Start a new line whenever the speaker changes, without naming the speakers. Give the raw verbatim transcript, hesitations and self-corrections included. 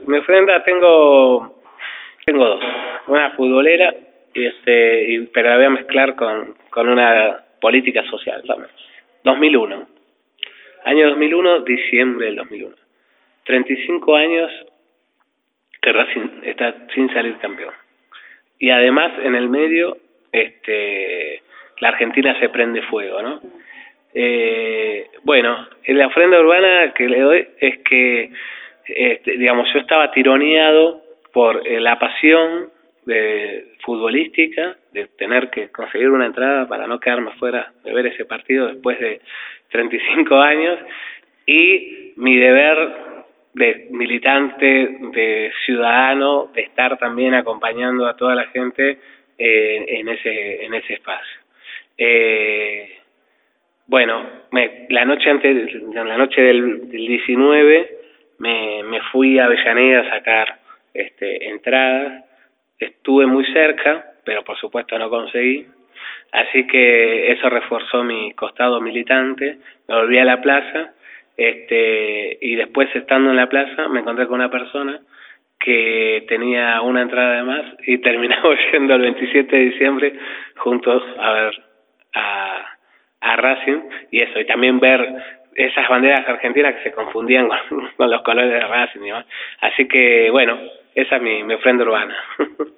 mi ofrenda tengo tengo dos, una futbolera y este y, pero la voy a mezclar con, con una política social también. dos mil uno, año dos mil uno, diciembre del dos mil uno, treinta y cinco años que Racing está sin salir campeón. Y además en el medio este la Argentina se prende fuego, ¿no? Eh, bueno, la ofrenda urbana que le doy es que, este, digamos, yo estaba tironeado por eh, la pasión de futbolística, de tener que conseguir una entrada para no quedarme fuera de ver ese partido después de treinta y cinco años, y mi deber de militante, de ciudadano, de estar también acompañando a toda la gente eh, en ese en ese espacio. Eh, bueno, me, la noche antes, la noche del, del diecinueve, me, me fui a Avellaneda a sacar este, entradas. Estuve muy cerca, pero por supuesto no conseguí. Así que eso reforzó mi costado militante. Me volví a la plaza, este, y después estando en la plaza me encontré con una persona que tenía una entrada de más y terminamos yendo el veintisiete de diciembre juntos a ver a, a Racing y eso, y también ver esas banderas argentinas que se confundían con, con los colores de Racing y demás. Así que bueno, esa es mi, mi ofrenda urbana.